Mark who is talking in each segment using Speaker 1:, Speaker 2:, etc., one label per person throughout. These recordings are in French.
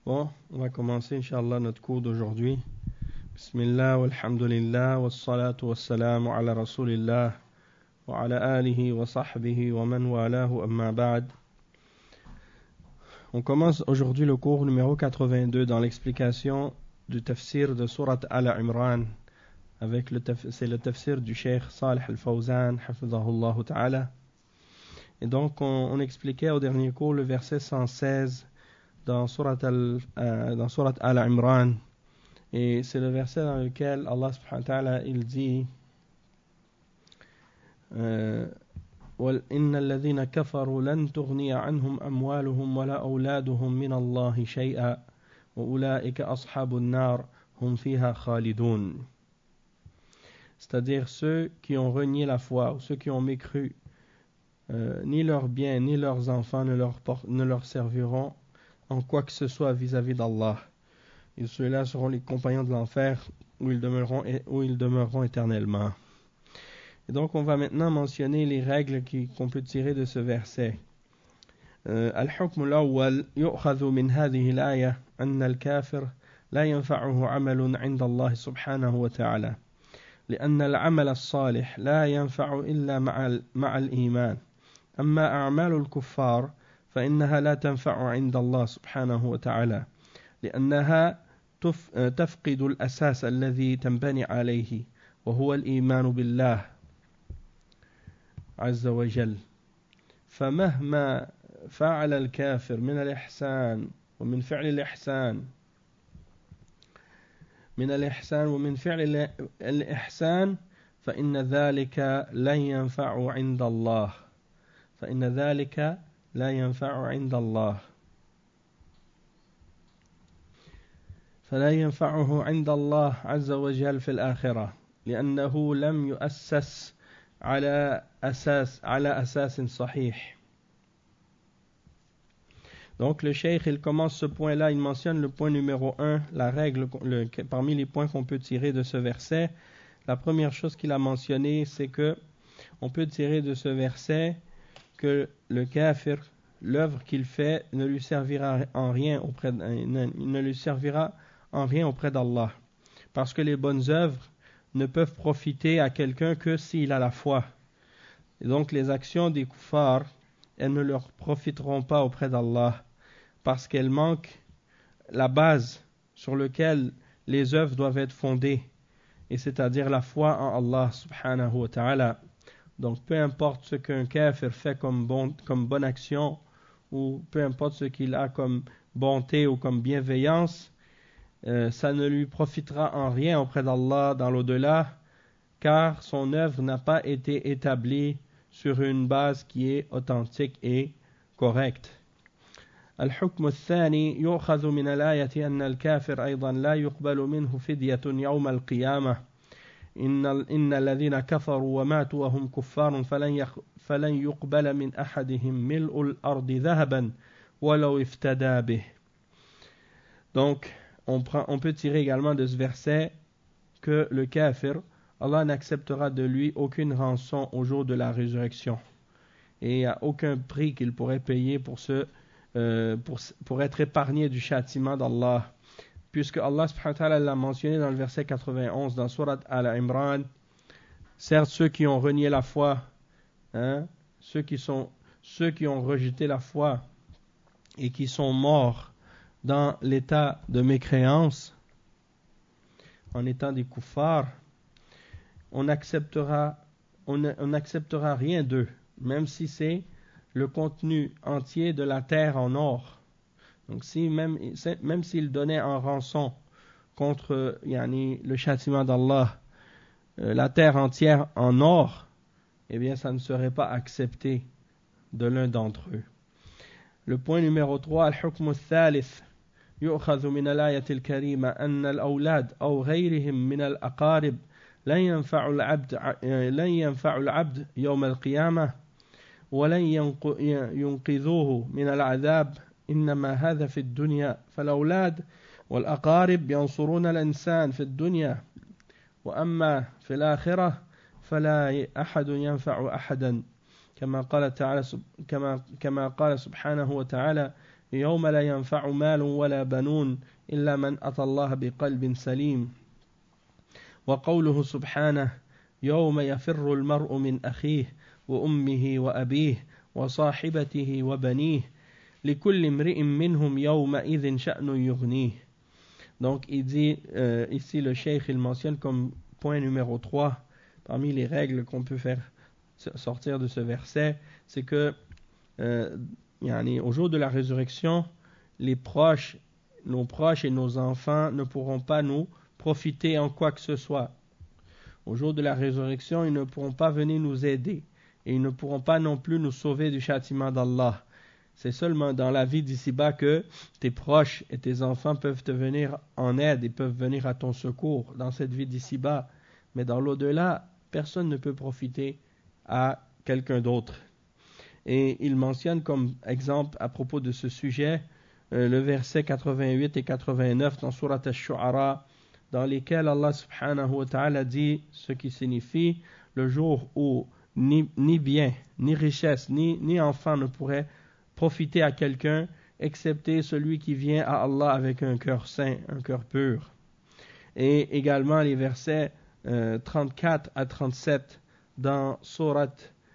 Speaker 1: Bon, on va commencer, Inch'Allah, notre cours d'aujourd'hui. Bismillah, walhamdulillah, wassalatu wassalamu ala rasulillah, wa ala alihi wa sahbihi wa man walahu amma ba'd. On commence aujourd'hui le cours numéro 82 dans l'explication du tafsir de Surat Al-Imran. C'est le tafsir du Cheikh Salih Al-Fawzan, hafidhahullah ta'ala. Et donc, on expliquait au dernier cours le verset 116 dans Surat Al-Imran. Et c'est le verset dans lequel Allah subhanahu wa ta'ala il dit إن الذين كفروا لن تغني عنهم أموالهم ولا أولادهم من الله شيئا وأولئك أصحاب النار هم فيها خالدون. C'est-à-dire ceux qui ont renié la foi ou ceux qui ont mécru, ni leurs biens ni leurs enfants ne leur serviront en quoi que ce soit vis-à-vis d'Allah. Et ceux-là seront les compagnons de l'enfer où ils demeureront éternellement. Et donc on va maintenant mentionner les règles qu'on peut tirer de ce verset. الحكم الأول يؤخذ من هذه الآية أن الكافر لا ينفعه عمل عند الله سبحانه وتعالى لأن العمل الصالح لا ينفع إلا مع الإيمان أما أعمال الكفار فإنها لا تنفع عند الله سبحانه وتعالى لأنها تفقد الأساس الذي تنبني عليه وهو الإيمان بالله عز وجل فمهما فعل الكافر من الإحسان ومن فعل الإحسان فإن ذلك لا ينفع عند الله فلا ينفعه عند الله عز وجل في الآخرة لأنه لم يؤسس على أساس صحيح. Donc le cheikh il commence ce point-là, il mentionne le point numéro 1, la règle parmi les points qu'on peut tirer de ce verset. La première chose qu'il a mentionné, c'est que on peut tirer de ce verset que le kafir, l'œuvre qu'il fait ne lui servira en rien auprès d'Allah. Parce que les bonnes œuvres ne peuvent profiter à quelqu'un que s'il a la foi. Et donc les actions des kuffars, elles ne leur profiteront pas auprès d'Allah parce qu'elles manquent la base sur laquelle les œuvres doivent être fondées, et c'est-à-dire la foi en Allah subhanahu wa ta'ala. Donc peu importe ce qu'un kafir fait comme bonne action, ou peu importe ce qu'il a comme bonté ou comme bienveillance, ça ne lui profitera en rien auprès d'Allah dans l'au-delà, car son œuvre n'a pas été établie sur une base qui est authentique et correcte. الحكم الثاني يؤخذ من الآية أن الكافر أيضا لا يقبل منه فدية يوم القيامة إن الذين كفروا وماتوا وهم كفار فلن يقبل من أحدهم ملء الأرض ذهبا ولو افتدى به. Donc on peut tirer également de ce verset que le kafir, Allah n'acceptera de lui aucune rançon au jour de la résurrection. Et il n'y a aucun prix qu'il pourrait payer pour être épargné du châtiment d'Allah. Puisque Allah subhanahu wa ta'ala l'a mentionné dans le verset 91 dans Surat Al-Imran, certes ceux qui ont renié la foi, ceux qui ont rejeté la foi et qui sont morts dans l'état de mécréance, en étant des kuffars, on n'acceptera rien d'eux, même si c'est le contenu entier de la terre en or. Donc même s'ils donnaient en rançon contre le châtiment d'Allah la terre entière en or, eh bien ça ne serait pas accepté de l'un d'entre eux. Le point numéro 3, al-hukm al-thalith يؤخذ من الآية الكريمة أن الأولاد أو غيرهم من الأقارب لن ينفع العبد يوم القيامة ولن ينقذوه من العذاب إنما هذا في الدنيا فالأولاد والأقارب ينصرون الإنسان في الدنيا وأما في الآخرة فلا أحد ينفع أحدا كما قال سبحانه وتعالى يوم لا ينفع مال ولا بنون إلا من أتى الله بقلب سليم. وقوله سبحانه يوم يفر المرء من أخيه وأمه وأبيه وصاحبته وبنيه لكل امرئ منهم يومئذ شأن يغنيه. Donc il dit ici le cheikh il mentionne comme point numéro 3 parmi les règles qu'on peut faire sortir de ce verset, c'est que au jour de la résurrection, nos proches et nos enfants ne pourront pas nous profiter en quoi que ce soit. Au jour de la résurrection, ils ne pourront pas venir nous aider et ils ne pourront pas non plus nous sauver du châtiment d'Allah. C'est seulement dans la vie d'ici-bas que tes proches et tes enfants peuvent te venir en aide et peuvent venir à ton secours dans cette vie d'ici-bas. Mais dans l'au-delà, personne ne peut profiter à quelqu'un d'autre. Et il mentionne comme exemple à propos de ce sujet le verset 88 et 89 dans Surat Ash-Shu'ara, dans lesquels Allah subhanahu wa ta'ala dit ce qui signifie le jour où ni bien, ni richesse, ni enfant ne pourrait profiter à quelqu'un excepté celui qui vient à Allah avec un cœur saint, un cœur pur. Et également les versets 34 à 37 dans Surat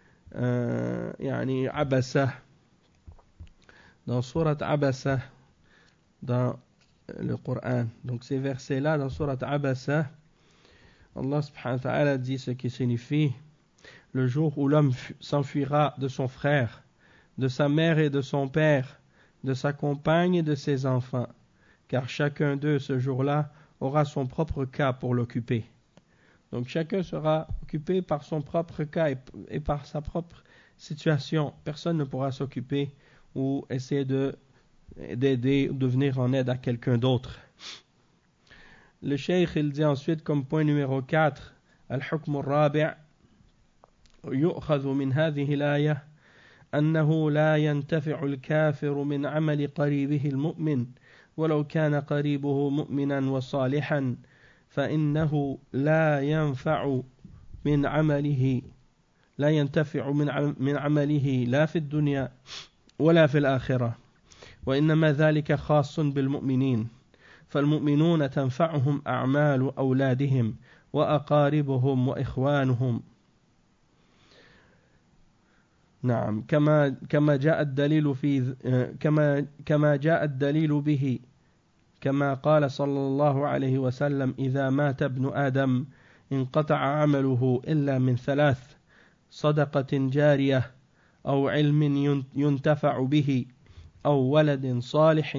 Speaker 1: Abasa, dans Surat Abasa dans le Coran. Donc ces versets-là dans Surat Abasa, Allah subhanahu wa ta'ala dit ce qui signifie le jour où l'homme s'enfuira de son frère, de sa mère et de son père, de sa compagne et de ses enfants, car chacun d'eux ce jour-là aura son propre cas pour l'occuper. Donc chacun sera occupé par son propre cas et par sa propre situation. Personne ne pourra s'occuper ou essayer d'aider ou de venir en aide à quelqu'un d'autre. Le cheikh il dit ensuite comme point numéro 4, al-hukm al-rabi' yu'khadhu min hadhihi al-aya أنه لا ينتفع الكافر من عمل قريبه المؤمن ولو كان قريبه مؤمنا وصالحا فإنه لا ينتفع من عمله لا في الدنيا ولا في الآخرة وإنما ذلك خاص بالمؤمنين فالمؤمنون تنفعهم أعمال أولادهم وأقاربهم وإخوانهم نعم كما جاء الدليل به كما قال صلى الله عليه وسلم إذا مات ابن آدم انقطع عمله إلا من 3 صدقة جارية أو علم ينتفع به أو ولد صالح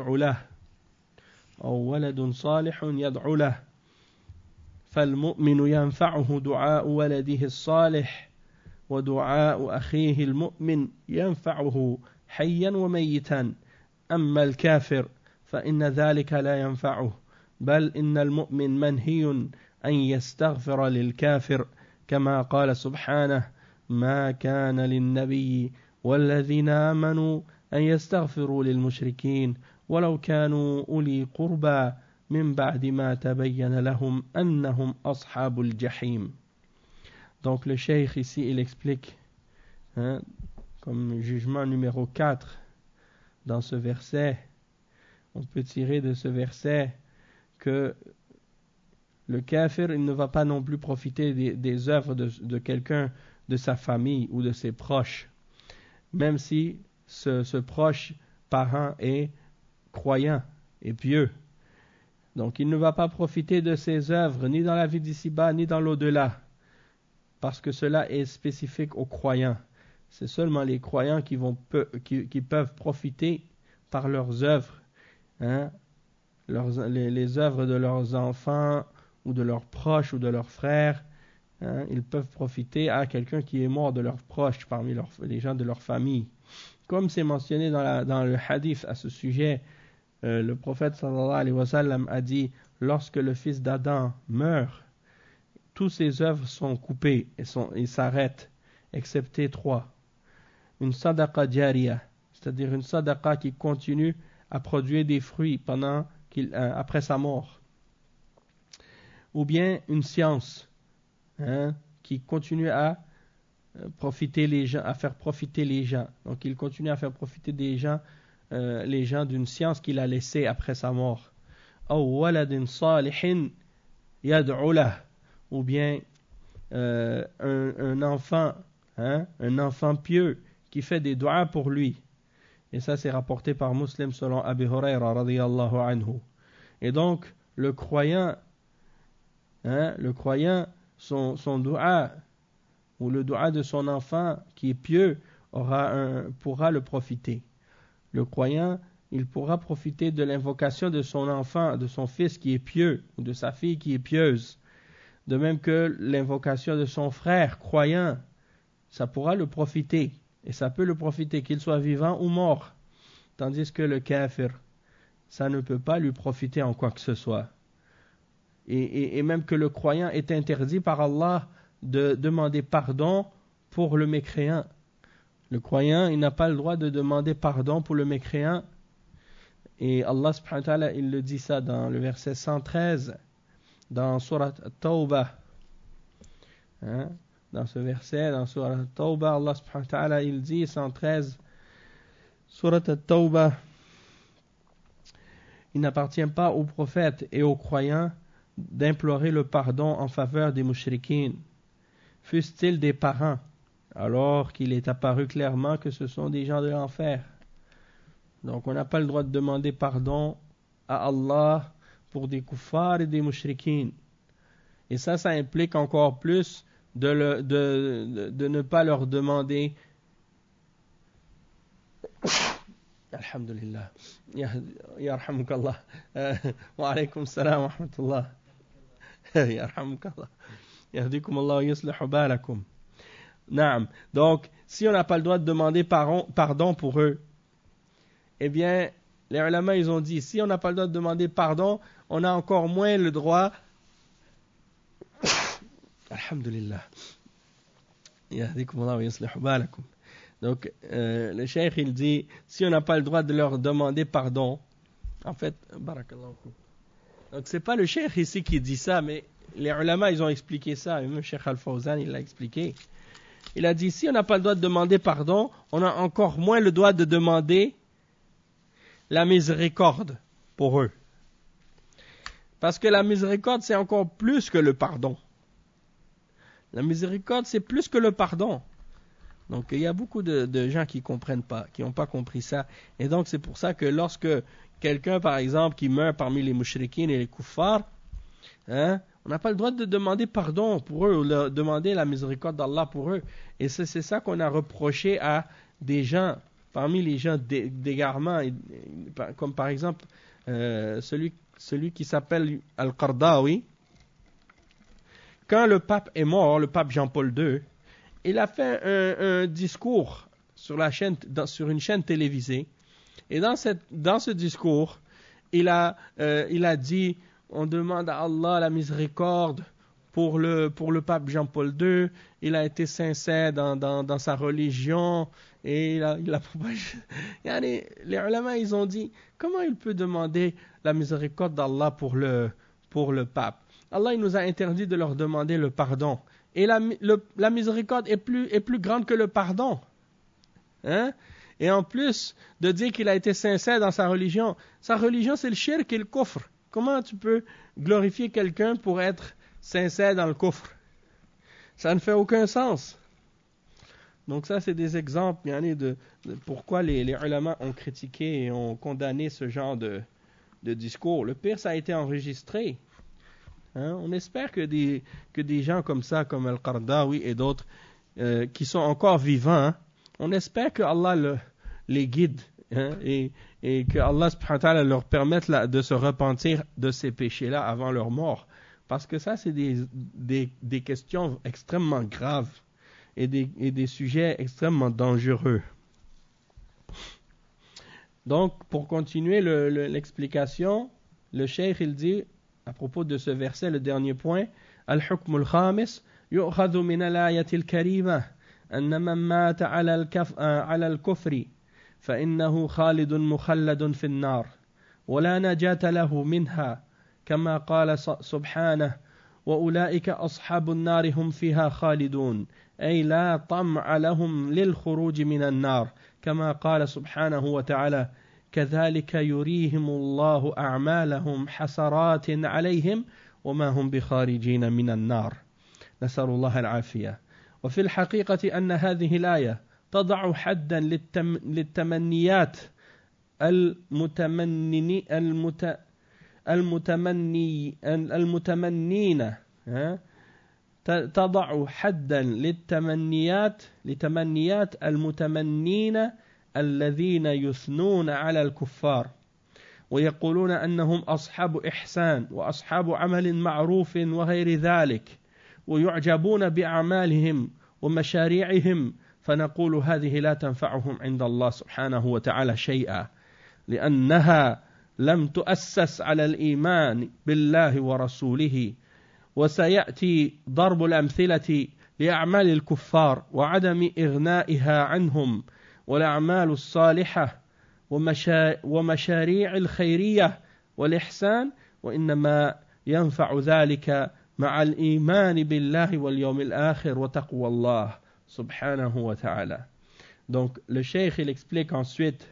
Speaker 1: يدعو له فالمؤمن ينفعه دعاء ولده الصالح ودعاء أخيه المؤمن ينفعه حيا وميتا أما الكافر فإن ذلك لا ينفعه بل إن المؤمن منهي أن يستغفر للكافر كما قال سبحانه ما كان للنبي والذين آمنوا أن يستغفروا للمشركين ولو كانوا أولي قربى من بعد ما تبين لهم أنهم أصحاب الجحيم. Donc le cheikh ici il explique comme jugement numéro 4 dans ce verset, on peut tirer de ce verset que le kafir il ne va pas non plus profiter des œuvres de quelqu'un de sa famille ou de ses proches, même si ce proche parent est croyant et pieux. Donc il ne va pas profiter de ses œuvres ni dans la vie d'ici-bas ni dans l'au-delà, parce que cela est spécifique aux croyants. C'est seulement les croyants qui peuvent profiter par leurs œuvres, les œuvres de leurs enfants ou de leurs proches ou de leurs frères. Ils peuvent profiter à quelqu'un qui est mort de leurs proches parmi les gens de leur famille. Comme c'est mentionné dans le hadith à ce sujet, le prophète sallallahu alayhi wa sallam a dit lorsque le fils d'Adam meurt, toutes ses œuvres sont coupées et s'arrêtent, excepté 3. Une sadaqa jariya, c'est-à-dire une sadaqa qui continue à produire des fruits après sa mort. Ou bien une science qui continue à faire profiter les gens. Donc il continue à faire profiter des gens les gens d'une science qu'il a laissée après sa mort. Aw waladin salihin yad'u lahu, ou bien un enfant, un enfant pieux qui fait des du'as pour lui. Et ça c'est rapporté par Muslim selon Abi Hurayra radiyallahu anhu. Et donc le croyant, son du'a ou le du'a de son enfant qui est pieux pourra le profiter. Le croyant, il pourra profiter de l'invocation de son enfant, de son fils qui est pieux, ou de sa fille qui est pieuse. De même que l'invocation de son frère croyant, ça pourra le profiter. Et ça peut le profiter, qu'il soit vivant ou mort. Tandis que le kafir, ça ne peut pas lui profiter en quoi que ce soit. Et même que le croyant est interdit par Allah de demander pardon pour le mécréant. Le croyant, il n'a pas le droit de demander pardon pour le mécréant. Et Allah subhanahu wa ta'ala, il le dit ça dans le verset 113, dans Surat At-Tawbah. Dans ce verset, dans Surat At-Tawbah, Allah subhanahu wa ta'ala, il dit 113, Surat At-Tawbah, il n'appartient pas aux prophètes et aux croyants d'implorer le pardon en faveur des mushrikines, fussent-ils des parents, alors qu'il est apparu clairement que ce sont des gens de l'enfer. Donc on n'a pas le droit de demander pardon à Allah pour des kuffars et des mushrikines. Et ça implique encore plus de ne pas leur demander Alhamdulillah. Yarhamukallah. Wa alaykum salam wa rahmatullah. Yarhamukallah. Yahdikum Allah wa yuslihu balakum. Naam. Donc, si on n'a pas le droit de demander pardon pour eux, eh bien, les ulama, ils ont dit, si on n'a pas le droit de demander pardon, on a encore moins le droit. Alhamdulillah. Yahdikum Allah wa yuslihu balakum. Donc, le cheikh, il dit, si on n'a pas le droit de leur demander pardon, en fait, barakallahu. Donc, c'est pas le cheikh ici qui dit ça, mais les ulama, ils ont expliqué ça. Et même Cheikh Al-Fawzan, il l'a expliqué. Il a dit, si on n'a pas le droit de demander pardon, on a encore moins le droit de demander la miséricorde pour eux. Parce que la miséricorde, c'est encore plus que le pardon. La miséricorde, c'est plus que le pardon. Donc, il y a beaucoup de gens qui ne comprennent pas, qui n'ont pas compris ça. Et donc, c'est pour ça que lorsque quelqu'un, par exemple, qui meurt parmi les mushrikines et les kuffars, on n'a pas le droit de demander pardon pour eux, ou de demander la miséricorde d'Allah pour eux. Et c'est ça qu'on a reproché à des gens, parmi les gens d'égarement, comme par exemple celui qui s'appelle Al-Qardawi. Quand le pape est mort, le pape Jean-Paul II, il a fait un discours sur une chaîne télévisée. Et dans ce discours, il a dit, on demande à Allah la miséricorde pour le pape Jean-Paul II. Il a été sincère dans sa religion et il a propagé. Les ulama, ils ont dit, comment il peut demander la miséricorde d'Allah pour le pape? Allah, il nous a interdit de leur demander le pardon. Et la miséricorde est plus grande que le pardon. Et en plus de dire qu'il a été sincère dans sa religion c'est le shirk et le kufr. Comment tu peux glorifier quelqu'un pour être sincère dans le kufr? Ça ne fait aucun sens. Donc ça, c'est des exemples de pourquoi les ulama ont critiqué et ont condamné ce genre de discours. Le pire, ça a été enregistré. On espère que des gens comme ça, comme Al-Qardawi et d'autres, qui sont encore vivants, on espère que Allah les guide et que Allah subhanahu wa ta'ala leur permette de se repentir de ces péchés-là avant leur mort. Parce que ça, c'est des questions extrêmement graves et des sujets extrêmement dangereux. Donc, pour continuer l'explication, le cheikh, il dit, à propos de ce verset, le dernier point, Al-Hukm al-Khamis, yu'khadhu min al-ayati al-karima, anna man mata ala al-kufri, فإنه خالد مخلد في النار ولا نجاة له منها كما قال سبحانه وأولئك أصحاب النار هم فيها خالدون أي لا طمع لهم للخروج من النار كما قال سبحانه وتعالى كذلك يريهم الله أعمالهم حسرات عليهم وما هم بخارجين من النار نسأل الله العافية. وفي الحقيقة أن هذه الآية تضع حدا للتمنيات المتمنين تضع حدا لتمنيات المتمنين الذين يثنون على الكفار ويقولون أنهم أصحاب إحسان وأصحاب عمل معروف وغير ذلك ويعجبون بأعمالهم ومشاريعهم فنقول هذه لا تنفعهم عند الله سبحانه وتعالى شيئا لأنها لم تؤسس على الإيمان بالله ورسوله. وسيأتي ضرب الأمثلة لأعمال الكفار وعدم إغنائها عنهم والأعمال الصالحة ومشاريع الخيرية والإحسان وإنما ينفع ذلك مع الإيمان بالله واليوم الآخر وتقوى الله subhanahu wa ta'ala. Donc le cheikh il explique ensuite,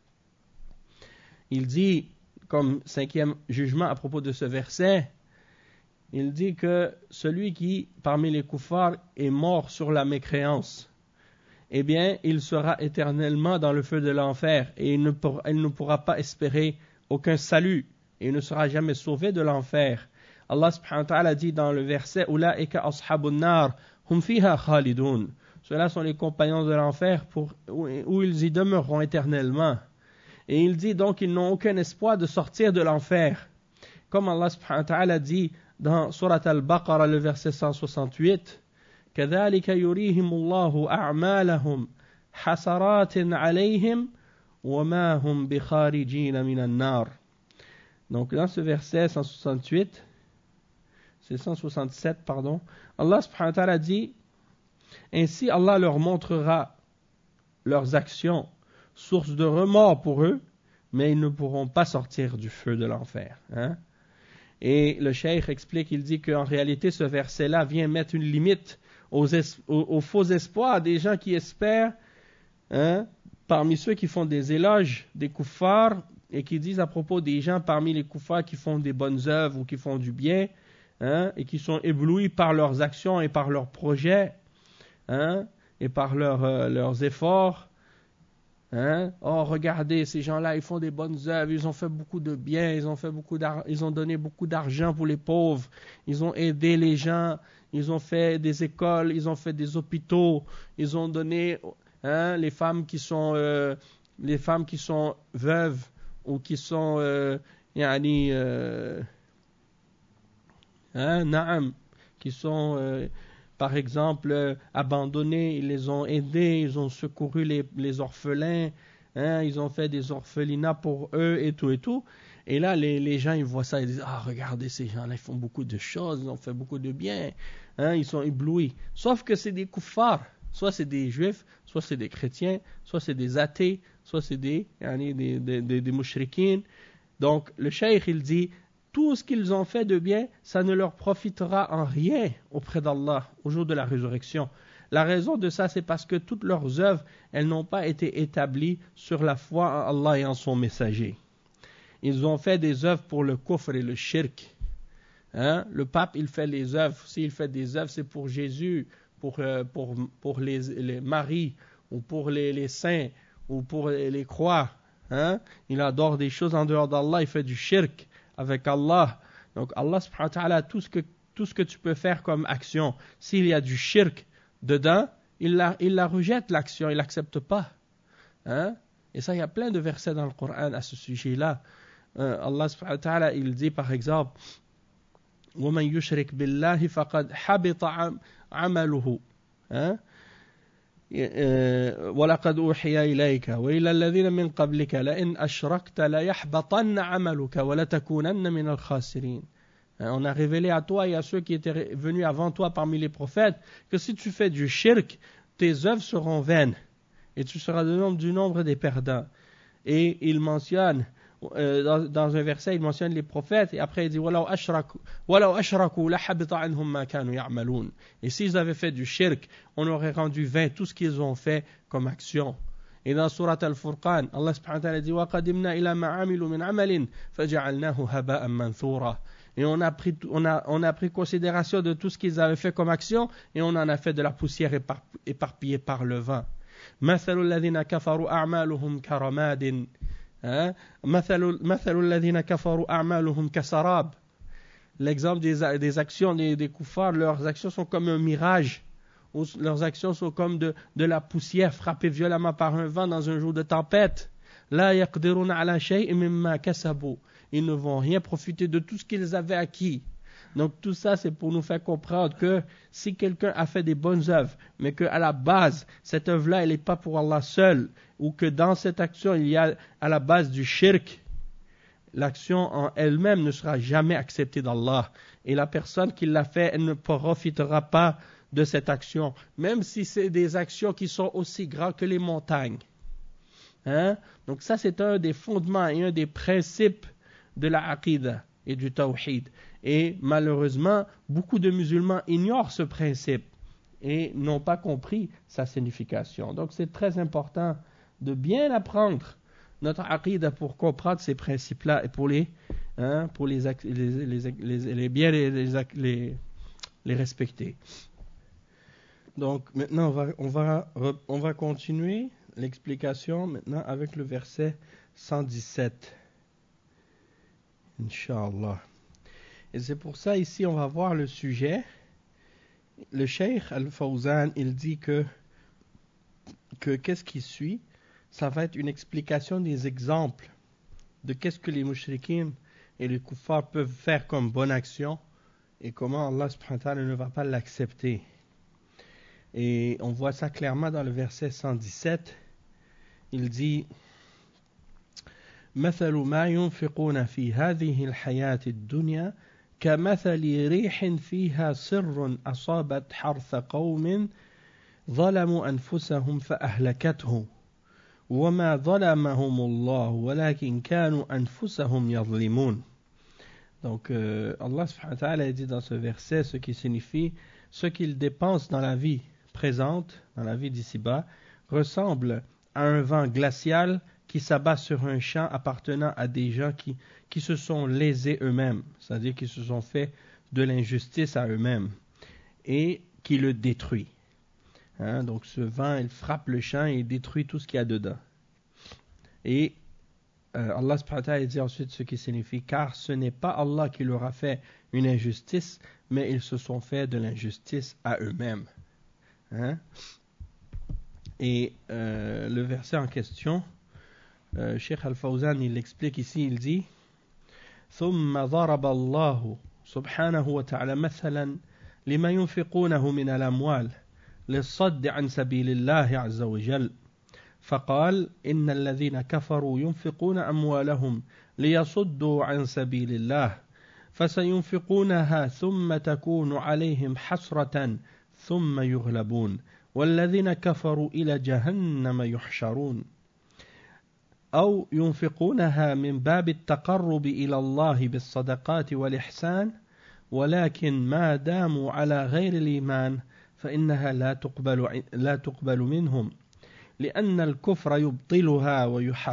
Speaker 1: il dit comme cinquième jugement à propos de ce verset, il dit que celui qui parmi les kuffars est mort sur la mécréance, eh bien il sera éternellement dans le feu de l'enfer et il ne pourra pas espérer aucun salut et il ne sera jamais sauvé de l'enfer. Allah subhanahu wa ta'ala dit dans le verset Ulaika ashabun nar hum fiha khalidun. Ceux-là sont les compagnons de l'enfer où ils y demeureront éternellement. Et il dit donc qu'ils n'ont aucun espoir de sortir de l'enfer. Comme Allah subhanahu wa ta'ala dit dans Surat Al-Baqarah, le verset 168, كَذَلِكَ يُرِيهِمُ اللَّهُ أَعْمَالَهُمْ حَسَرَاتٍ عَلَيْهِمْ وَمَا هُمْ بِخَارِجِينَ مِنَ النَّارِ. Donc dans ce verset 167, Allah subhanahu wa ta'ala dit ainsi Allah leur montrera leurs actions, source de remords pour eux, mais ils ne pourront pas sortir du feu de l'enfer. Et le cheikh explique, il dit qu'en réalité ce verset-là vient mettre une limite aux faux espoirs des gens qui espèrent, parmi ceux qui font des éloges des kuffars et qui disent à propos des gens parmi les kuffars qui font des bonnes œuvres ou qui font du bien, et qui sont éblouis par leurs actions et par leurs projets, et par leurs efforts. Oh, regardez, ces gens-là, ils font des bonnes œuvres, ils ont fait beaucoup de bien, ils ont donné beaucoup d'argent pour les pauvres, ils ont aidé les gens, ils ont fait des écoles, ils ont fait des hôpitaux, ils ont donné les femmes qui sont veuves ou qui sont qui sont par exemple abandonnés, ils les ont aidés, ils ont secouru les orphelins, ils ont fait des orphelinats pour eux et tout. Et là, les gens, ils voient ça, ils disent, ah, regardez ces gens-là, ils font beaucoup de choses, ils ont fait beaucoup de bien, ils sont éblouis. Sauf que c'est des kuffars, soit c'est des juifs, soit c'est des chrétiens, soit c'est des athées, soit c'est des mushrikines. Donc, le cheikh, il dit, tout ce qu'ils ont fait de bien, ça ne leur profitera en rien auprès d'Allah au jour de la résurrection. La raison de ça, c'est parce que toutes leurs œuvres, elles n'ont pas été établies sur la foi en Allah et en son messager. Ils ont fait des œuvres pour le kufr et le shirk. Le pape, il fait les œuvres. S'il fait des œuvres, c'est pour Jésus, pour les maris, ou pour les saints, ou pour les croix. Il adore des choses en dehors d'Allah, il fait du shirk avec Allah. Donc Allah subhanahu wa ta'ala, tout ce que tu peux faire comme action, s'il y a du shirk dedans, il la rejette l'action, il l'accepte pas. Et ça, il y a plein de versets dans le Coran à ce sujet-là. Allah subhanahu wa ta'ala, il dit par exemple, وَمَنْ يُشْرِكْ بِاللَّهِ فَقَدْ حَبِطَ عَمَلُهُ وَلَقَدْ أُوحِيَ إِلَيْكَ وَإِلَى الَّذِينَ مِنْ قَبْلِكَ لَئِنْ أَشْرَكْتَ لَيَحْبَطَنَّ عَمَلُكَ وَلَتَكُونَنَّ مِنَ الْخَاسِرِينَ. On a révélé à toi et à ceux qui étaient venus avant toi parmi les prophètes que si tu fais du shirk, tes œuvres seront vaines et tu seras du nombre des perdants. Et il mentionne dans un verset, il mentionne les prophètes et après il dit وَلَوْ أَشْرَكُوا لَحَبِطَ عَنْهُمْ مَا كَانُوا يَعْمَلُونَ. Et s'ils avaient fait du shirk, on aurait rendu vain tout ce qu'ils ont fait comme action. Et dans Surat Al-Furqan, Allah subhanahu wa ta'ala dit وَقَدِمْنَا إِلَى مَا عَمِلُوا مِنْ عَمَلٍ فَجَعَلْنَاهُ هَبَاءً مَنْثُورًا. Et on a pris considération de tout ce qu'ils avaient fait comme action et on en a fait de la poussière éparpillée par le vent. مثل الذين كفروا أعمالهم كرماد مثل الذين كفروا أعمالهم كسراب. L'exemple des actions des kuffars, leurs actions sont comme un mirage, ou leurs actions sont comme de la poussière frappée violemment par un vent dans un jour de tempête. لا يقدرون على شيء مما كسبوا. Ils ne vont rien profiter de tout ce qu'ils avaient acquis. Donc tout ça, c'est pour nous faire comprendre que si quelqu'un a fait des bonnes œuvres, mais qu'à la base, cette œuvre-là, elle n'est pas pour Allah seul, ou que dans cette action, il y a à la base du shirk, l'action en elle-même ne sera jamais acceptée d'Allah. Et la personne qui l'a fait, elle ne profitera pas de cette action, même si c'est des actions qui sont aussi grandes que les montagnes. Donc ça, c'est un des fondements et un des principes de la aqidah et du tawhid. Et malheureusement, beaucoup de musulmans ignorent ce principe et n'ont pas compris sa signification. Donc c'est très important de bien apprendre notre aqidah pour comprendre ces principes-là et pour les bien les respecter. Donc maintenant on va continuer l'explication maintenant avec le verset 117. Inch'Allah. Et c'est pour ça ici on va voir le sujet. Le Cheikh Al-Fawzan, il dit que qu'est-ce qui suit, ça va être une explication des exemples de qu'est-ce que les mushrikines et les kuffars peuvent faire comme bonne action et comment Allah subhanahu wa ta'ala ne va pas l'accepter. Et on voit ça clairement dans le verset 117. Il dit مثل ما ينفقون في هذه الحياة الدنيا كمثل ريح فيها سر أصابت حرث قوم ظلموا أنفسهم فأهلكته وما ظلمهم الله ولكن كانوا أنفسهم يظلمون. Donc Allah subhanahu wa ta'ala dit dans ce verset ce qui signifie ce qu'ils dépensent dans la vie présente, dans la vie d'ici-bas, ressemble à un vent glacial qui s'abat sur un champ appartenant à des gens qui se sont lésés eux-mêmes, c'est-à-dire qui se sont fait de l'injustice à eux-mêmes, et qui le détruit. Donc ce vent, il frappe le champ et détruit tout ce qu'il y a dedans. Et Allah subhanahu wa ta'ala dit ensuite ce qui signifie, car ce n'est pas Allah qui leur a fait une injustice, mais ils se sont fait de l'injustice à eux-mêmes. Et le verset en question, Cheikh Al-Fawzan, il explique ici, il dit ثم ضرب الله سبحانه وتعالى مثلا لما ينفقونه من الأموال للصد عن سبيل الله عز وجل فقال إن الذين كفروا ينفقون أموالهم ليصدوا عن سبيل الله فسينفقونها ثم تكون عليهم حسرة ثم يغلبون والذين كفروا إلى جهنم يحشرون أو ينفقونها من باب التقرب إلى الله بالصدقات والإحسان ولكن ما داموا على غير الإيمان فإنها لا تقبل منهم لأن الكفر يبطلها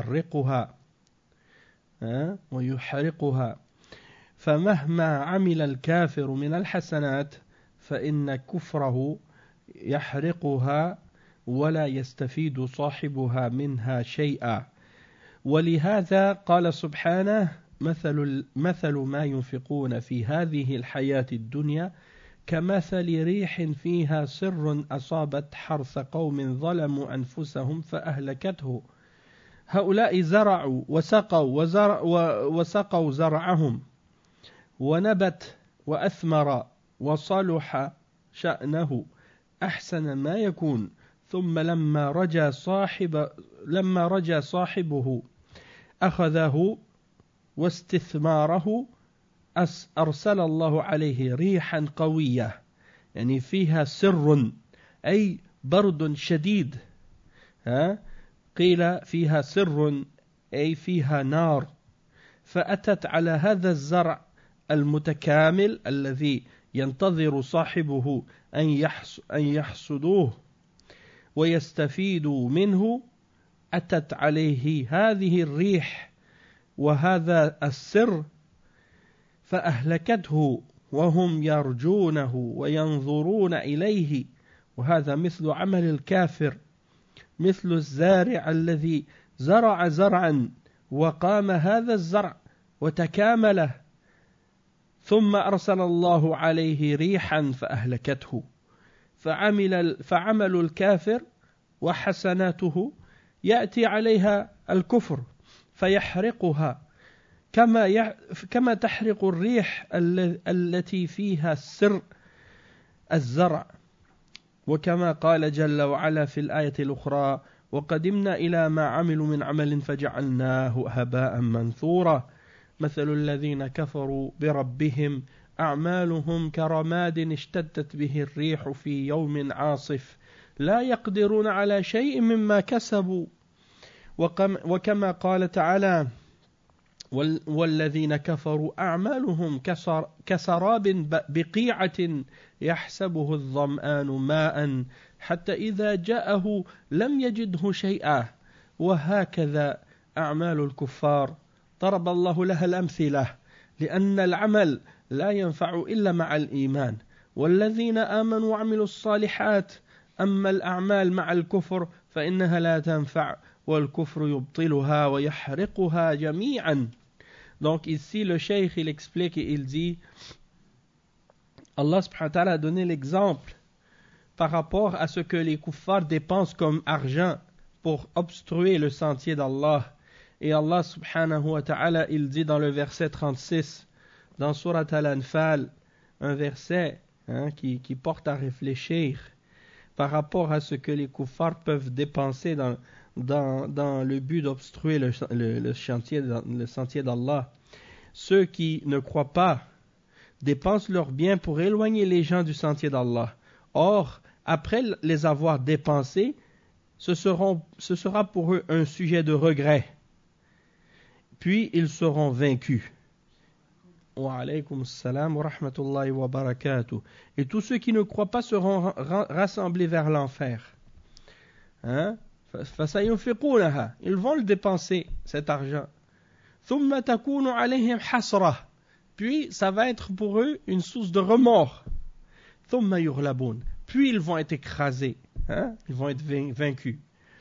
Speaker 1: ويحرقها فمهما عمل الكافر من الحسنات فإن كفره يحرقها ولا يستفيد صاحبها منها شيئا ولهذا قال سبحانه مثل ما ينفقون في هذه الحياة الدنيا كمثل ريح فيها سر أصابت حرث قوم ظلموا أنفسهم فأهلكته هؤلاء زرعوا وسقوا زرعهم ونبت وأثمر وصلح شأنه أحسن ما يكون ثم لما رجا صاحبه أخذه واستثماره أرسل الله عليه ريحا قوية يعني فيها سر أي برد شديد قيل فيها سر أي فيها نار فأتت على هذا الزرع المتكامل الذي ينتظر صاحبه أن يحصدوه ويستفيدوا منه أتت عليه هذه الريح وهذا السر فأهلكته وهم يرجونه وينظرون إليه وهذا مثل عمل الكافر مثل الزارع الذي زرع زرعا وقام هذا الزرع وتكامله ثم أرسل الله عليه ريحا فأهلكته فعمل الكافر وحسناته يأتي عليها الكفر فيحرقها كما تحرق الريح التي فيها السر الزرع وكما قال جل وعلا في الآية الأخرى وقدمنا إلى ما عملوا من عمل فجعلناه هباء منثورا مثل الذين كفروا بربهم أعمالهم كرماد اشتدت به الريح في يوم عاصف لا يقدرون على شيء مما كسبوا وكما قال تعالى والذين كفروا أعمالهم كسراب بقيعة يحسبه الظمآن ماء حتى إذا جاءه لم يجده شيئا وهكذا أعمال الكفار ضرب الله لها الأمثلة لأن العمل لا ينفع إلا مع الإيمان والذين آمنوا وعملوا الصالحات أما الأعمال مع الكفر فإنها لا تنفع والكفر يبطلها ويحرقها جميعا. Donc ici le cheikh il explique et il dit Allah subhanahu wa ta'ala a donné l'exemple par rapport à ce que les kuffars dépensent comme argent pour obstruer le sentier d'Allah. Et Allah subhanahu wa ta'ala il dit dans le verset 36 dans Surat Al-Anfal, un verset qui porte à réfléchir par rapport à ce que les kuffars peuvent dépenser dans le but d'obstruer le sentier d'Allah. Ceux qui ne croient pas dépensent leurs biens pour éloigner les gens du sentier d'Allah. Or, après les avoir dépensés, ce sera pour eux un sujet de regret. Puis ils seront vaincus. Wa alaykum assalam wa rahmatullahi wa barakatuh. Et tous ceux qui ne croient pas seront rassemblés vers l'enfer. Ils vont le dépenser, cet argent. Puis ça va être pour eux une source de remords. Puis ils vont être écrasés, ils vont être vaincus.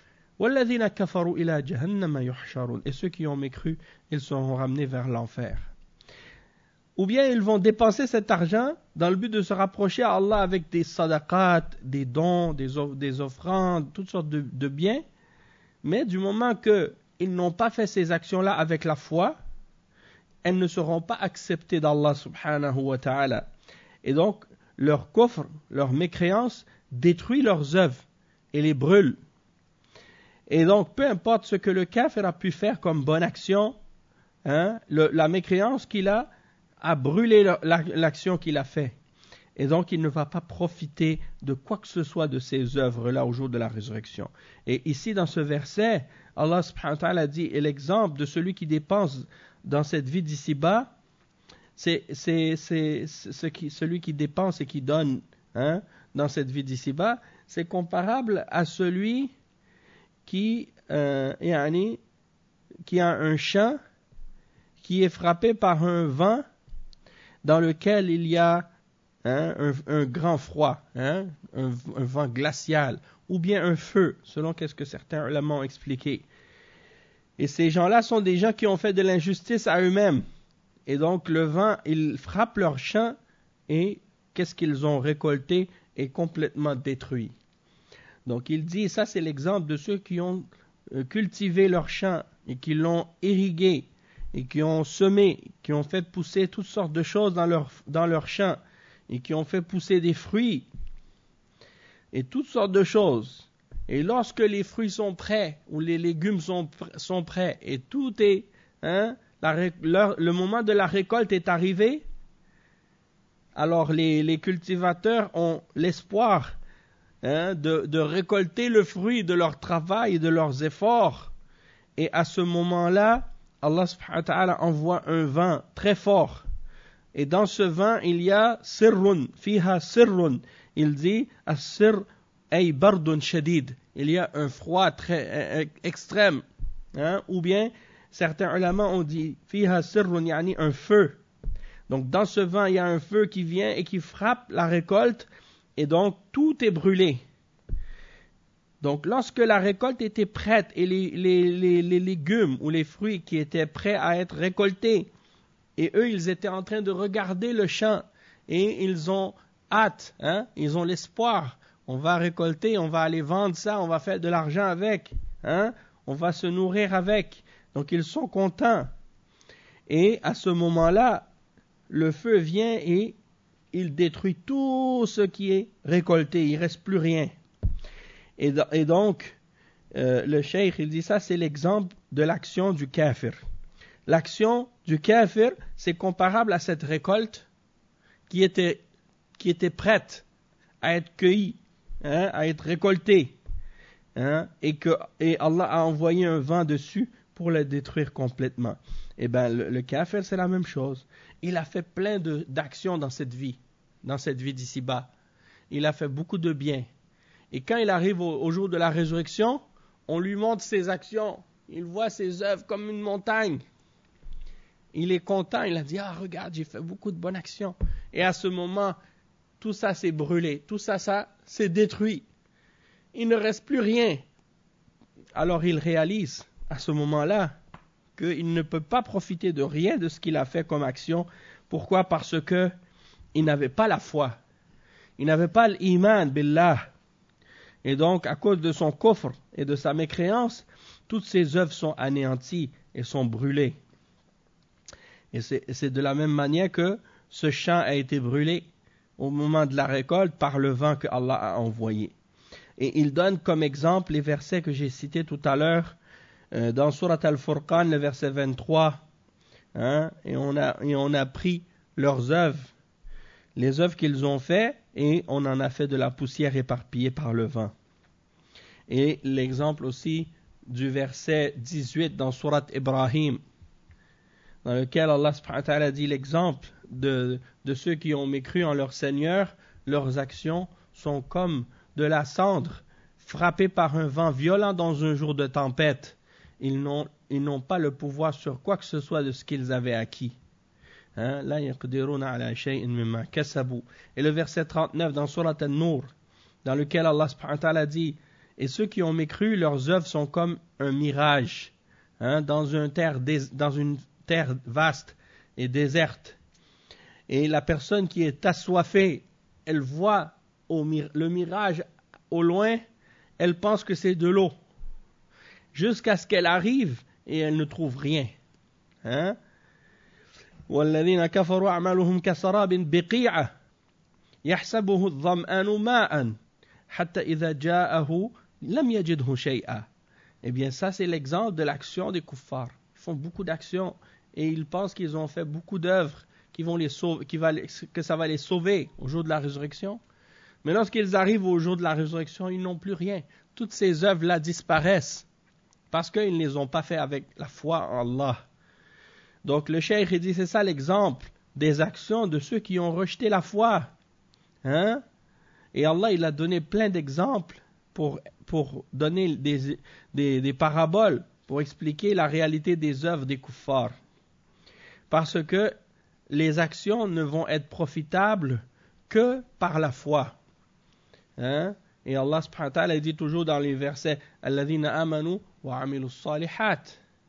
Speaker 1: Et ceux qui ont mécru, ils seront ramenés vers l'enfer. Ou bien ils vont dépenser cet argent dans le but de se rapprocher à Allah avec des sadaqat, des dons, des offrandes, toutes sortes de biens. Mais du moment qu'ils n'ont pas fait ces actions-là avec la foi, elles ne seront pas acceptées d'Allah subhanahu wa ta'ala. Et donc, leur kufr, leur mécréance, détruit leurs œuvres et les brûle. Et donc, peu importe ce que le kafir a pu faire comme bonne action, la mécréance qu'il a brûlé l'action qu'il a fait. Et donc, il ne va pas profiter de quoi que ce soit de ces œuvres-là au jour de la résurrection. Et ici, dans ce verset, Allah subhanahu wa ta'ala dit, et l'exemple de celui qui dépense dans cette vie d'ici-bas, c'est celui qui dépense et qui donne dans cette vie d'ici-bas, c'est comparable à celui qui a un champ qui est frappé par un vent dans lequel il y a un grand froid, un vent glacial, ou bien un feu, selon qu'est-ce que certains ulama ont expliqué. Et ces gens-là sont des gens qui ont fait de l'injustice à eux-mêmes. Et donc le vent, il frappe leur champ et qu'est-ce qu'ils ont récolté est complètement détruit. Donc il dit, ça c'est l'exemple de ceux qui ont cultivé leur champ et qui l'ont irrigué et qui ont semé, qui ont fait pousser toutes sortes de choses dans leur champ et qui ont fait pousser des fruits et toutes sortes de choses. Et lorsque les fruits sont prêts ou les légumes sont prêts et tout est, le moment de la récolte est arrivé, alors les cultivateurs ont l'espoir de récolter le fruit de leur travail et de leurs efforts. Et à ce moment-là, Allah subhanahu wa ta'ala envoie un vent très fort. Et dans ce vent, il y a sirrun, fiha sirrun. Il dit, as-sirr ay bardun shadid. il y a un froid très extrême. Hein? Ou bien, certains ulama ont dit, fiha sirrun yani un feu. Donc dans ce vent, il y a un feu qui vient et qui frappe la récolte, et donc tout est brûlé. Donc lorsque la récolte était prête et les légumes ou les fruits qui étaient prêts à être récoltés, et eux ils étaient en train de regarder le champ, et ils ont hâte, hein? Ils ont l'espoir, on va récolter, on va aller vendre ça, on va faire de l'argent avec, hein? On va se nourrir avec. Donc ils sont contents. Et à ce moment-là, le feu vient et il détruit tout ce qui est récolté, il ne reste plus rien. Et donc, le cheikh, il dit ça, c'est l'exemple de l'action du kafir. L'action du kafir, c'est comparable à cette récolte qui était prête à être cueillie, hein, à être récoltée. Hein, et Allah a envoyé un vent dessus pour la détruire complètement. Et bien, le kafir, c'est la même chose. Il a fait plein d'actions dans cette vie d'ici-bas. Il a fait beaucoup de bien. Et quand il arrive au jour de la résurrection, on lui montre ses actions. Il voit ses œuvres comme une montagne. Il est content, il a dit, ah regarde, j'ai fait beaucoup de bonnes actions. Et à ce moment, tout ça s'est brûlé, tout ça s'est détruit. Il ne reste plus rien. Alors il réalise à ce moment-là qu'il ne peut pas profiter de rien de ce qu'il a fait comme action. Pourquoi? Parce que il n'avait pas la foi. Il n'avait pas l'iman billah. Et donc, à cause de son kufr et de sa mécréance, toutes ses œuvres sont anéanties et sont brûlées. Et c'est de la même manière que ce champ a été brûlé au moment de la récolte par le vent que Allah a envoyé. Et il donne comme exemple les versets que j'ai cités tout à l'heure dans Surat Al-Furqan, le verset 23. Hein, et on a pris leurs œuvres, les œuvres qu'ils ont fait, et on en a fait de la poussière éparpillée par le vent. Et l'exemple aussi du verset 18 dans Surat Ibrahim, dans lequel Allah subhanahu wa ta'ala dit l'exemple de ceux qui ont mécru en leur Seigneur, leurs actions sont comme de la cendre frappée par un vent violent dans un jour de tempête. Ils n'ont pas le pouvoir sur quoi que ce soit de ce qu'ils avaient acquis. Hein? La yaqdiruna ala shay'in mimma kasabu. Et le verset 39 dans Surat An-Nur, dans lequel Allah subhanahu wa ta'ala dit, et ceux qui ont mécru, leurs œuvres sont comme un mirage, hein, dans une terre vaste et déserte. Et la personne qui est assoiffée, elle voit le mirage au loin, elle pense que c'est de l'eau, jusqu'à ce qu'elle arrive et elle ne trouve rien. Hein? وَالَّذِينَ كَفَرُوا أَعْمَالُهُمْ كَسَرَابٍ بِقِيعَةٍ يَحْسَبُهُ الظَّمْآنُ مَاءً حَتَّى إِذَا جَاءَهُ لَمْ يَجِدْهُ شَيْئًا. Eh bien, ça, c'est l'exemple de l'action des kuffars. Ils font beaucoup d'actions et ils pensent qu'ils ont fait beaucoup d'œuvres qui vont les sauver, que ça va les sauver au jour de la résurrection. Mais lorsqu'ils arrivent au jour de la résurrection, ils n'ont plus rien. Toutes ces œuvres-là disparaissent parce qu'ils ne les ont pas fait avec la foi en Allah. Donc le cheikh dit, c'est ça l'exemple des actions de ceux qui ont rejeté la foi. Hein? Et Allah, il a donné plein d'exemples pour donner des paraboles, pour expliquer la réalité des œuvres des kuffars. Parce que les actions ne vont être profitables que par la foi. Hein? Et Allah subhanahu wa ta'ala dit toujours dans les versets Alladhina amanu wa amilu salihat.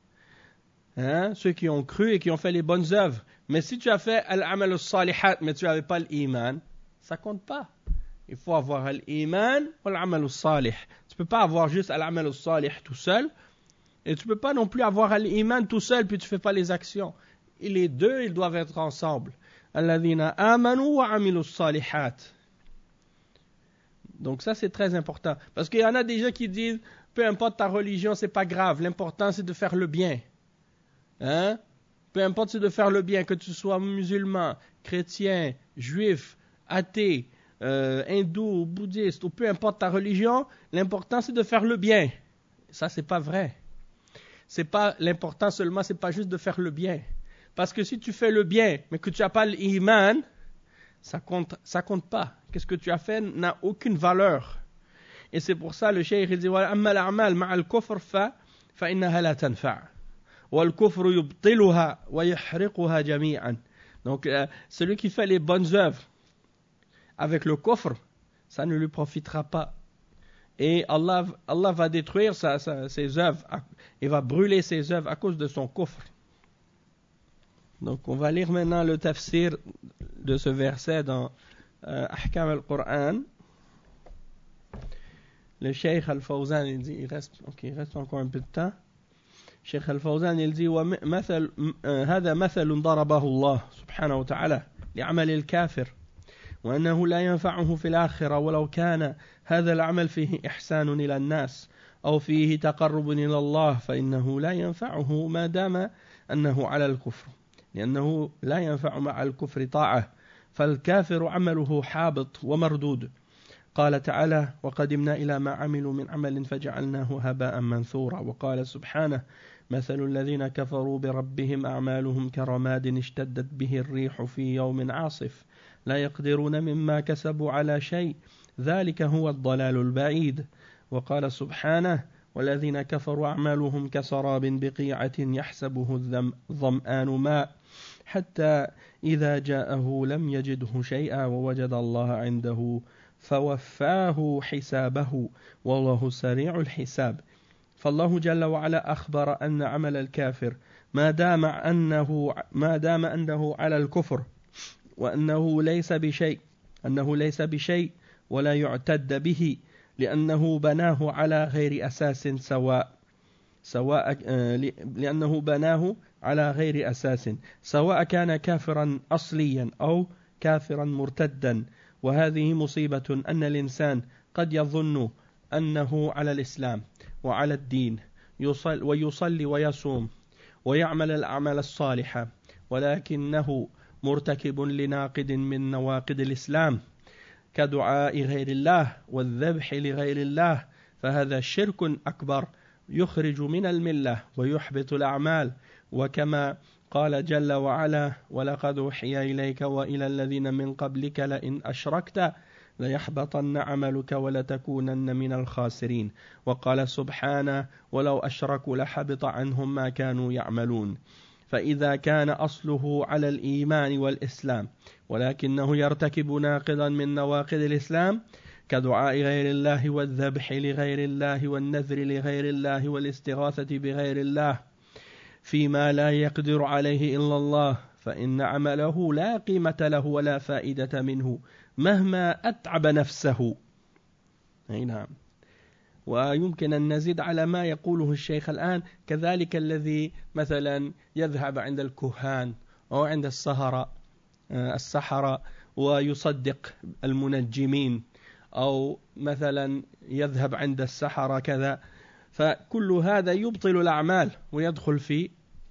Speaker 1: Hein? Ceux qui ont cru et qui ont fait les bonnes œuvres. Mais si tu as fait al-amal salihat mais tu n'avais pas l'iman, ça compte pas. Il faut avoir l'iman ou al-amal salih. Tu peux pas avoir juste al-amal salih tout seul et tu peux pas non plus avoir l'iman tout seul puis tu fais pas les actions. Et les deux, ils doivent être ensemble. Alladhina amanu wa amilu salihat. Donc ça c'est très important. Parce qu'il y en a des gens qui disent, peu importe ta religion, c'est pas grave. L'important c'est de faire le bien. Hein? Peu importe c'est de faire le bien, que tu sois musulman, chrétien, juif, athée, hindou, bouddhiste, ou peu importe ta religion, l'important c'est de faire le bien. Ça c'est pas vrai. C'est pas l'important seulement, c'est pas juste de faire le bien. Parce que si tu fais le bien, mais que tu n'as pas l'iman, ça compte pas. Qu'est-ce que tu as fait n'a aucune valeur. Et c'est pour ça le cheikh il dit وَأَمَّا الْأَعْمَالُ مَعَ الْكُفْرِ فَإِنَّهَا لَا تَنْفَعُ وَالْكُفْرُ يُبْطِلُهَا وَيَحْرِقُهَا جَمِيعًا. Donc celui qui fait les bonnes œuvres avec le kufr, ça ne lui profitera pas. Et Allah va détruire ses œuvres, et va brûler ses œuvres à cause de son kufr. Donc on va lire maintenant le tafsir de ce verset dans Ahkam al-Qur'an. Le Cheikh Al-Fawzan il dit, il reste encore un peu de temps. Cheikh Al-Fawzan il dit هذا مثل ضربه الله سبحانه وتعالى لعمل الكافر وأنه لا ينفعه في الآخرة ولو كان هذا العمل فيه إحسان إلى الناس أو فيه تقرب إلى الله فإنه لا ينفعه ما دام أنه على الكفر لأنه لا ينفع مع الكفر طاعة فالكافر عمله حابط ومردود. قال تعالى وقدمنا إلى ما عملوا من عمل فجعلناه هباء منثورا. وقال سبحانه مثل الذين كفروا بربهم أعمالهم كرماد اشتدت به الريح في يوم عاصف لا يقدرون مما كسبوا على شيء ذلك هو الضلال البعيد. وقال سبحانه والذين كفروا أعمالهم كسراب بقيعة يحسبه الظمآن ماء حتى إذا جاءه لم يجده شيئا ووجد الله عنده فوفاه حسابه والله سريع الحساب. فالله جل وعلا أخبر أن عمل الكافر ما دام أنه على الكفر وأنه ليس بشيء ولا يعتد به لأنه بناه على غير أساس سواء كان كافرا أصليا أو كافرا مرتدا. وهذه مصيبة أن الإنسان قد يظن أنه على الإسلام وعلى الدين ويصلي ويصوم ويعمل الأعمال الصالحة ولكنه مرتكب لناقد من نواقض الإسلام كدعاء غير الله والذبح لغير الله فهذا شرك أكبر يخرج من الملة ويحبط الأعمال. وكما قال جل وعلا ولقد أوحي إليك وإلى الذين من قبلك لئن أشركت ليحبطن عملك ولتكونن من الخاسرين. وقال سبحانه ولو أشركوا لحبط عنهم ما كانوا يعملون. فإذا كان أصله على الإيمان والإسلام ولكنه يرتكب ناقضا من نواقض الإسلام كدعاء غير الله والذبح لغير الله والنذر لغير الله والاستغاثة بغير الله فيما لا يقدر عليه إلا الله فإن عمله لا قيمة له ولا فائدة منه مهما أتعب نفسه. نعم. ويمكن أن نزيد على ما يقوله الشيخ الآن كذلك الذي مثلا يذهب عند الكهان أو عند السحرة ويصدق المنجمين أو مثلا يذهب عند السحرة كذا فكل هذا يبطل الأعمال ويدخل في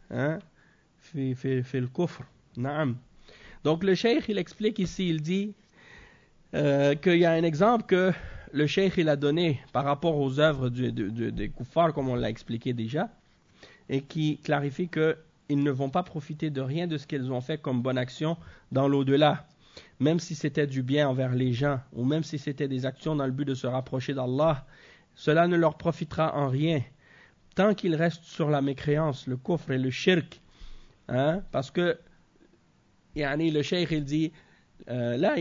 Speaker 1: الكفر. نعم. Donc le cheikh il explique ici, il dit qu'il y a un exemple que le cheikh il a donné par rapport aux œuvres des kuffars comme on l'a expliqué déjà et qui clarifie qu'ils ne vont pas profiter de rien de ce qu'ils ont fait comme bonne action dans l'au-delà, même si c'était du bien envers les gens ou même si c'était des actions dans le but de se rapprocher d'Allah, cela ne leur profitera en rien tant qu'ils restent sur la mécréance, le kufr et le shirk, parce que le cheikh il dit لا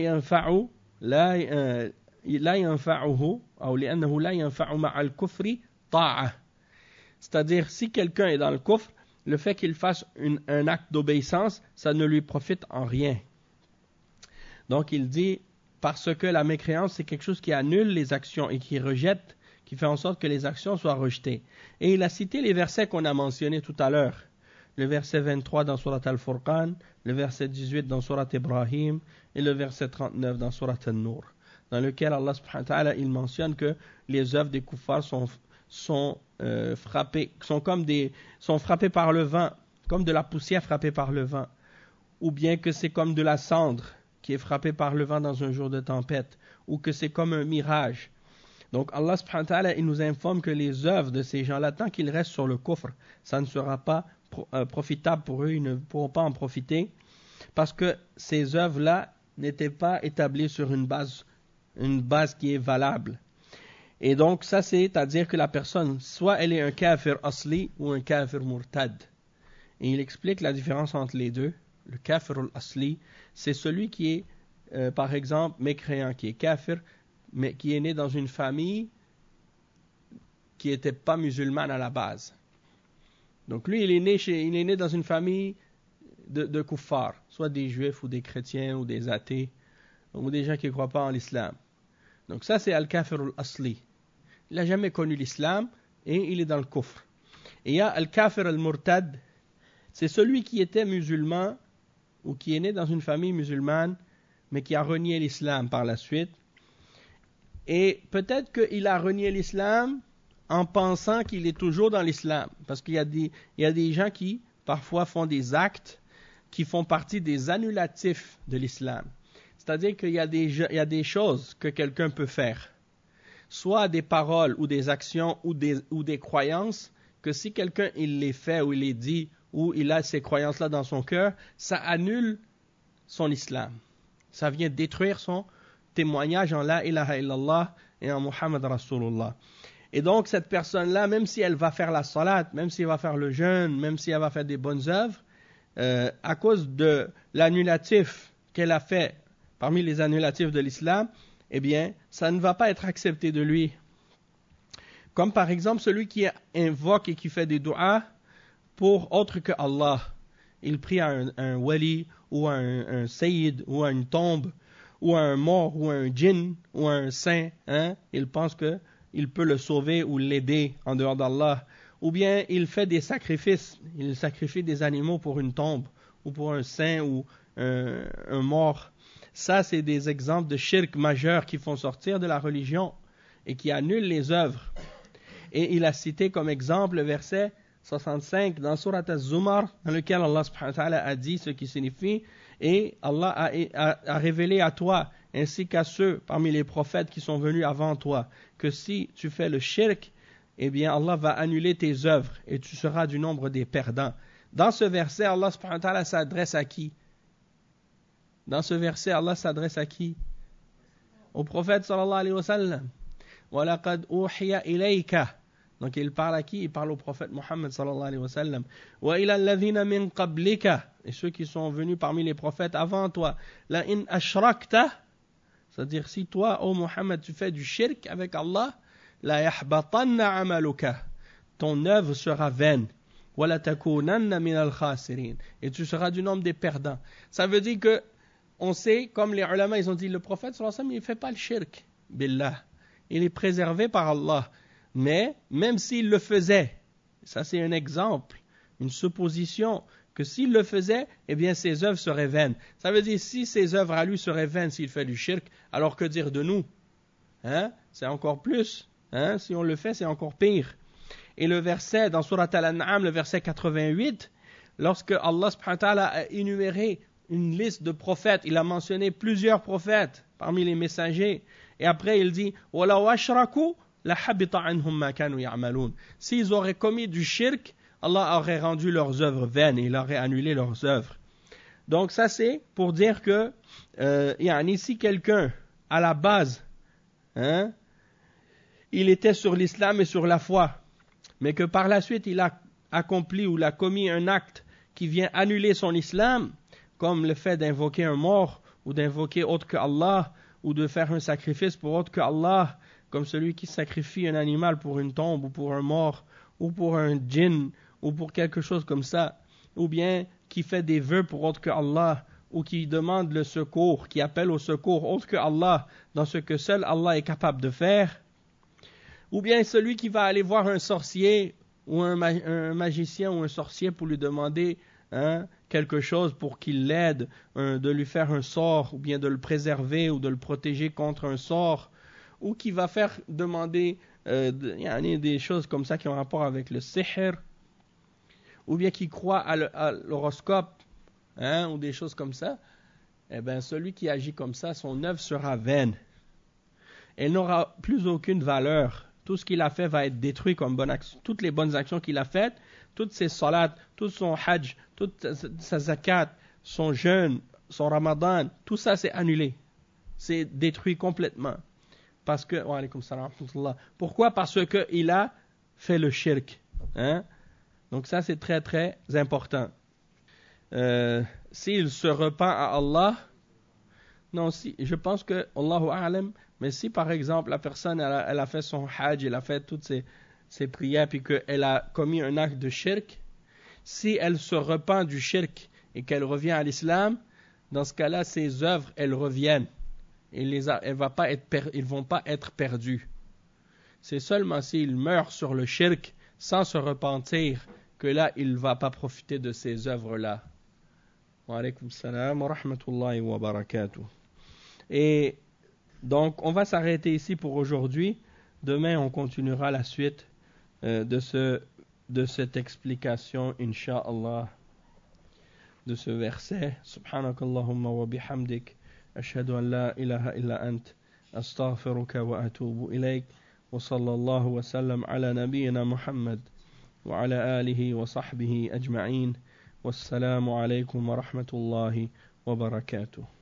Speaker 1: ينفعه أو لأنه لا ينفع مع الكفر طاعة. C'est-à-dire si quelqu'un est dans le kufr, le fait qu'il fasse un acte d'obéissance, ça ne lui profite en rien. Donc il dit parce que la mécréance c'est quelque chose qui annule les actions et qui rejette, qui fait en sorte que les actions soient rejetées. Et il a cité les versets qu'on a mentionnés tout à l'heure. Le verset 23 dans Surat Al-Furqan, le verset 18 dans Surat Ibrahim et le verset 39 dans Surat An-Nur, dans lequel Allah subhanahu wa ta'ala il mentionne que les œuvres des kuffars sont frappées par le vent, comme de la poussière frappée par le vent, ou bien que c'est comme de la cendre qui est frappée par le vent dans un jour de tempête, ou que c'est comme un mirage. Donc Allah subhanahu wa ta'ala il nous informe que les œuvres de ces gens-là, tant qu'ils restent sur le kufr, ça ne sera pas profitable pour eux, ils ne pourront pas en profiter, parce que ces œuvres-là n'étaient pas établies sur une base qui est valable. Et donc, ça, c'est-à-dire que la personne, soit elle est un kafir asli ou un kafir murtad. Et il explique la différence entre les deux. Le kafir al-asli, c'est celui qui est, par exemple, mécréant, qui est kafir, mais qui est né dans une famille qui n'était pas musulmane à la base. Donc lui, il est né dans une famille de kuffar, soit des juifs ou des chrétiens ou des athées, ou des gens qui ne croient pas en l'islam. Donc ça, c'est al-kafir al-asli. Il n'a jamais connu l'islam et il est dans le kufr. Et il y a al-kafir al-murtad, c'est celui qui était musulman ou qui est né dans une famille musulmane, mais qui a renié l'islam par la suite. Et peut-être qu'il a renié l'islam en pensant qu'il est toujours dans l'islam. Parce qu'il y a des gens qui, parfois, font des actes qui font partie des annulatifs de l'islam. C'est-à-dire qu'il y a des choses que quelqu'un peut faire, soit des paroles ou des actions ou des croyances, que si quelqu'un il les fait ou il les dit, ou il a ces croyances-là dans son cœur, ça annule son islam. Ça vient détruire son témoignage en la ilaha illallah et en Muhammad Rasulullah. Et donc cette personne-là, même si elle va faire la salat, même si elle va faire le jeûne, même si elle va faire des bonnes œuvres, à cause de l'annulatif qu'elle a fait parmi les annulatifs de l'islam, eh bien, ça ne va pas être accepté de lui. Comme par exemple celui qui invoque et qui fait des du'as pour autre que Allah. Il prie à un wali, ou à un sayyid, ou à une tombe, ou à un mort, ou à un djinn, ou à un saint. Il pense qu'il peut le sauver ou l'aider en dehors d'Allah. Ou bien il fait des sacrifices. Il sacrifie des animaux pour une tombe, ou pour un saint, ou un mort. Ça, c'est des exemples de shirk majeurs qui font sortir de la religion et qui annulent les œuvres. Et il a cité comme exemple le verset 65 dans Surat Az-Zumar, dans lequel Allah subhanahu wa ta'ala a dit ce qui signifie, et Allah a révélé à toi, ainsi qu'à ceux parmi les prophètes qui sont venus avant toi, que si tu fais le shirk, eh bien Allah va annuler tes œuvres et tu seras du nombre des perdants. Dans ce verset, Allah subhanahu wa ta'ala s'adresse à qui? Dans ce verset, Allah s'adresse à qui? Au prophète sallallahu alayhi wa sallam. وَلَقَدْ أُوحِيَ إِلَيْكَ. Donc il parle à qui? Il parle au prophète Mohammed sallallahu alayhi wa sallam. وَإِلَى الَّذِينَ مِنْ قَبْلِكَ. Et ceux qui sont venus parmi les prophètes avant toi. لَإِنْ أَشْرَكْتَ. C'est-à-dire si toi, ô Mohammed, tu fais du shirk avec Allah, لَا يَحْبَطَنَّ عَمَلُكَ. Ton œuvre sera vaine. وَلَا تَكُونَنَّ مِنَ الْخَاسِرِينَ. Et tu seras du nombre des perdants. Ça veut dire que on sait, comme les ulama, ils ont dit, le prophète sallallahu alayhi wa sallam, il ne fait pas le shirk. Billah. Il est préservé par Allah. Mais, même s'il le faisait, ça c'est un exemple, une supposition, que s'il le faisait, eh bien ses œuvres seraient vaines. Ça veut dire, si ses œuvres à lui seraient vaines s'il fait du shirk, alors que dire de nous? C'est encore plus. Si on le fait, c'est encore pire. Et le verset, dans Surat Al-An'am, le verset 88, lorsque Allah subhanahu wa ta'ala a énuméré une liste de prophètes, il a mentionné plusieurs prophètes parmi les messagers, et après il dit « وَلَوْ أَشْرَكُوا لَحَبِطَ عَنْهُمْ مَا كَانُوا يَعْمَلُونَ » S'ils auraient commis du shirk, Allah aurait rendu leurs œuvres vaines et il aurait annulé leurs œuvres. Donc ça c'est pour dire que si quelqu'un à la base il était sur l'islam et sur la foi, mais que par la suite il a accompli ou il a commis un acte qui vient annuler son islam, comme le fait d'invoquer un mort ou d'invoquer autre que Allah, ou de faire un sacrifice pour autre que Allah, comme celui qui sacrifie un animal pour une tombe ou pour un mort ou pour un djinn ou pour quelque chose comme ça, ou bien qui fait des vœux pour autre que Allah, ou qui demande le secours, qui appelle au secours autre que Allah dans ce que seul Allah est capable de faire, ou bien celui qui va aller voir un sorcier ou un magicien ou un sorcier pour lui demander quelque chose pour qu'il l'aide, de lui faire un sort, ou bien de le préserver ou de le protéger contre un sort, ou qui va faire demander des choses comme ça qui ont rapport avec le sihr, ou bien qui croit à l'horoscope, ou des choses comme ça, eh bien celui qui agit comme ça, son œuvre sera vaine. Elle n'aura plus aucune valeur. Tout ce qu'il a fait va être détruit comme bonne action. Toutes les bonnes actions qu'il a faites, toutes ses salats, tout son hajj, toute sa zakat, son jeûne, son ramadan, tout ça c'est annulé. C'est détruit complètement. Parce que, wa alaykum salam wa rahmatullah. Pourquoi? Parce qu'il a fait le shirk. Hein? Donc ça, c'est très très important. S'il se repent à Allah, non, si, je pense que, Allahu a'lam, mais si par exemple la personne, elle a fait son hajj, elle a fait toutes ses prières, puis qu'elle a commis un acte de shirk, si elle se repent du shirk et qu'elle revient à l'islam, dans ce cas-là, ses œuvres, elles reviennent. Et ils ne vont pas être perdus. C'est seulement s'il meurt sur le shirk sans se repentir que là, il ne va pas profiter de ces œuvres-là. Wa alaykum salam wa rahmatullahi wa barakatuh. Et donc, on va s'arrêter ici pour aujourd'hui. Demain, on continuera la suite de cette explication, Inch'Allah, de ce verset. Subhanakallahumma wa bihamdik. أشهد أن لا إله إلا أنت أستغفرك وأتوب إليك وصلى الله وسلم على نبينا محمد وعلى آله وصحبه أجمعين والسلام عليكم ورحمة الله وبركاته.